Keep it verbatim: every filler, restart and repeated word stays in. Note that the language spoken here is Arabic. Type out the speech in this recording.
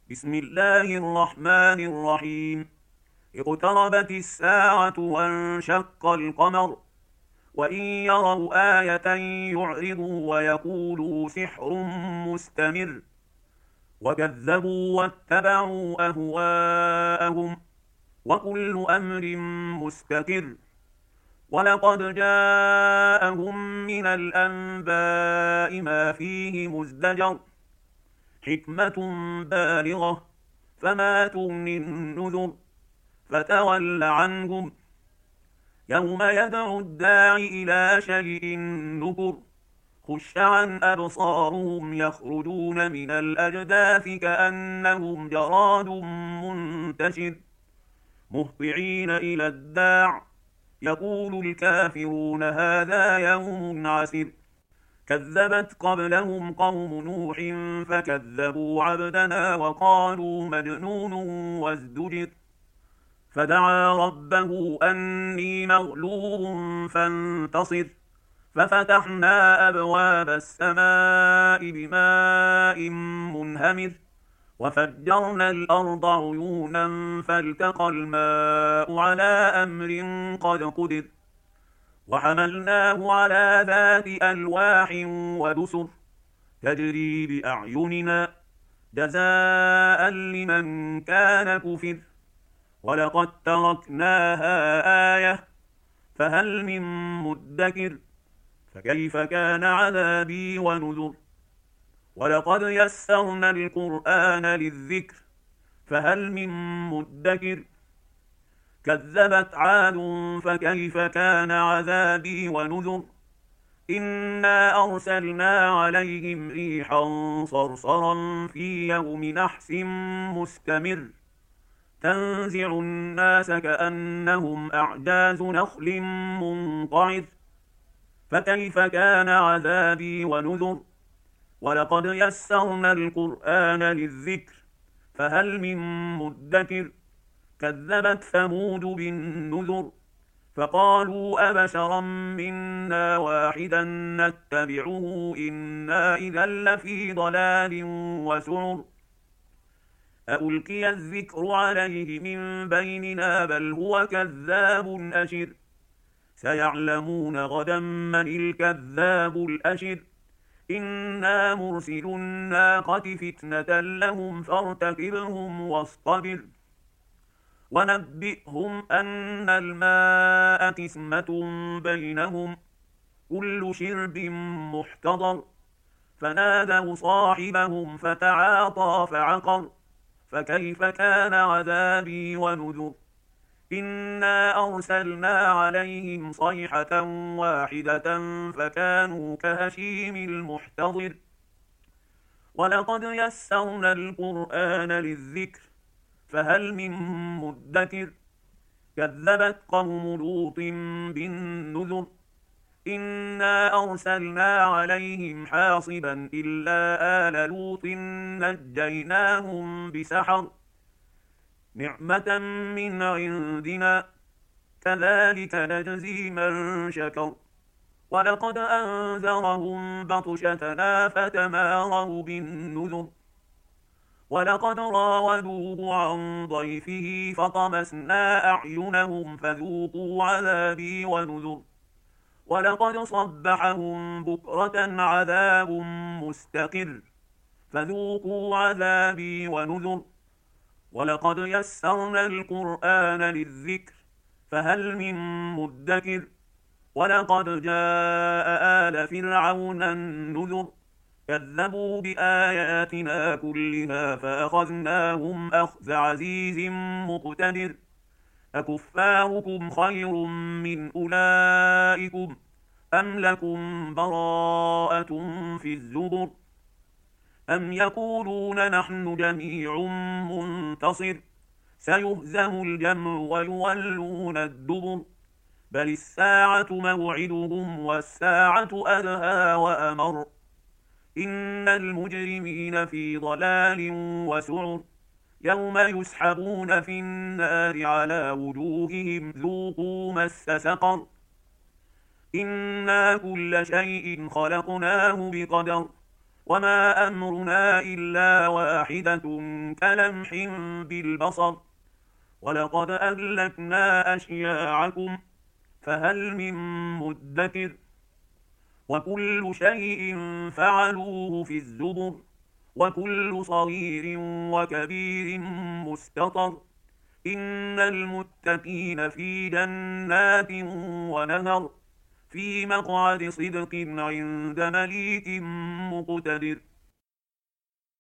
بسم الله الرحمن الرحيم. اقتربت الساعة وانشق القمر، وإن يروا آية يعرضوا ويقولوا سحر مستمر، وكذبوا واتبعوا أهواءهم، وكل أمر مستقر. ولقد جاءهم من الأنباء ما فيه مزدجر، حكمة بالغة، فما تغني النذر. فتول عنهم يوم يدعو الداع إلى شيء نكر، خش عن أبصارهم يخرجون من الأجداث كأنهم جراد منتشر، مهطعين إلى الداع يقول الكافرون هذا يوم عسر. كذبت قبلهم قوم نوح فكذبوا عبدنا وقالوا مجنون وازدجر، فدعا ربه أني مغلوب فانتصر، ففتحنا أبواب السماء بماء منهمر، وفجرنا الأرض عيونا فالتقى الماء على أمر قد قدر، وحملناه على ذات ألواح ودسر تجري بأعيننا جزاء لمن كان كفر. ولقد تركناها آية فهل من مدكر، فكيف كان عذابي ونذر. ولقد يسرنا القرآن للذكر فهل من مدكر، كذبت عاد فكيف كان عذابي ونذر. إنا أرسلنا عليهم ريحا صرصرا في يوم نحس مستمر، تنزع الناس كأنهم أعجاز نخل منقعر، فكيف كان عذابي ونذر. ولقد يسرنا القرآن للذكر فهل من مدكر، كذبت ثمود بالنذر فقالوا أبشرا منا واحدا نتبعه إنا إذا لفي ضلال وسعر، أألقي الذكر عليه من بيننا بل هو كذاب أشر، سيعلمون غدا من الكذاب الأشر. إنا مرسل الناقة فتنة لهم فارتقبهم واصطبر، ونبئهم أن الماء قسمة بينهم كل شرب محتضر، فنادوا صاحبهم فتعاطى فعقر، فكيف كان عذابي ونذر. إنا أرسلنا عليهم صيحة واحدة فكانوا كهشيم المحتضر. ولقد يسرنا القرآن للذكر فهل من مدكر، كذبت قوم لوط بالنذر إنا أرسلنا عليهم حاصبا إلا آل لوط نجيناهم بسحر، نعمة من عندنا كذلك نجزي من شكر. ولقد أنذرهم بطشتنا فتماروا بالنذر ولقد راودوه عن ضيفه فطمسنا أعينهم فذوقوا عذابي ونذر. ولقد صبحهم بكرة عذاب مستقر فذوقوا عذابي ونذر. ولقد يسرنا القرآن للذكر فهل من مدكر، ولقد جاء آل فرعون النذر كذبوا بآياتنا كلها فأخذناهم أخذ عزيز مقتدر. أكفاركم خير من أولئكم أم لكم براءة في الزبر، أم يقولون نحن جميع منتصر، سيهزم الجمع ويولون الدبر، بل الساعة موعدهم والساعة أدهى وأمر، إن المجرمين في ضلال وسعر. يوم يسحبون في النار على وجوههم ذوقوا مس سقر، إنا كل شيء خلقناه بقدر وما أمرنا إلا واحدة كلمح بالبصر ولقد أهلكنا أشياعكم فهل من مدكر وكل شيء فعلوه في الزبر وكل صغير وكبير مستطر إن المتقين في جنات ونهر في مقعد صدق عند مليك مقتدر.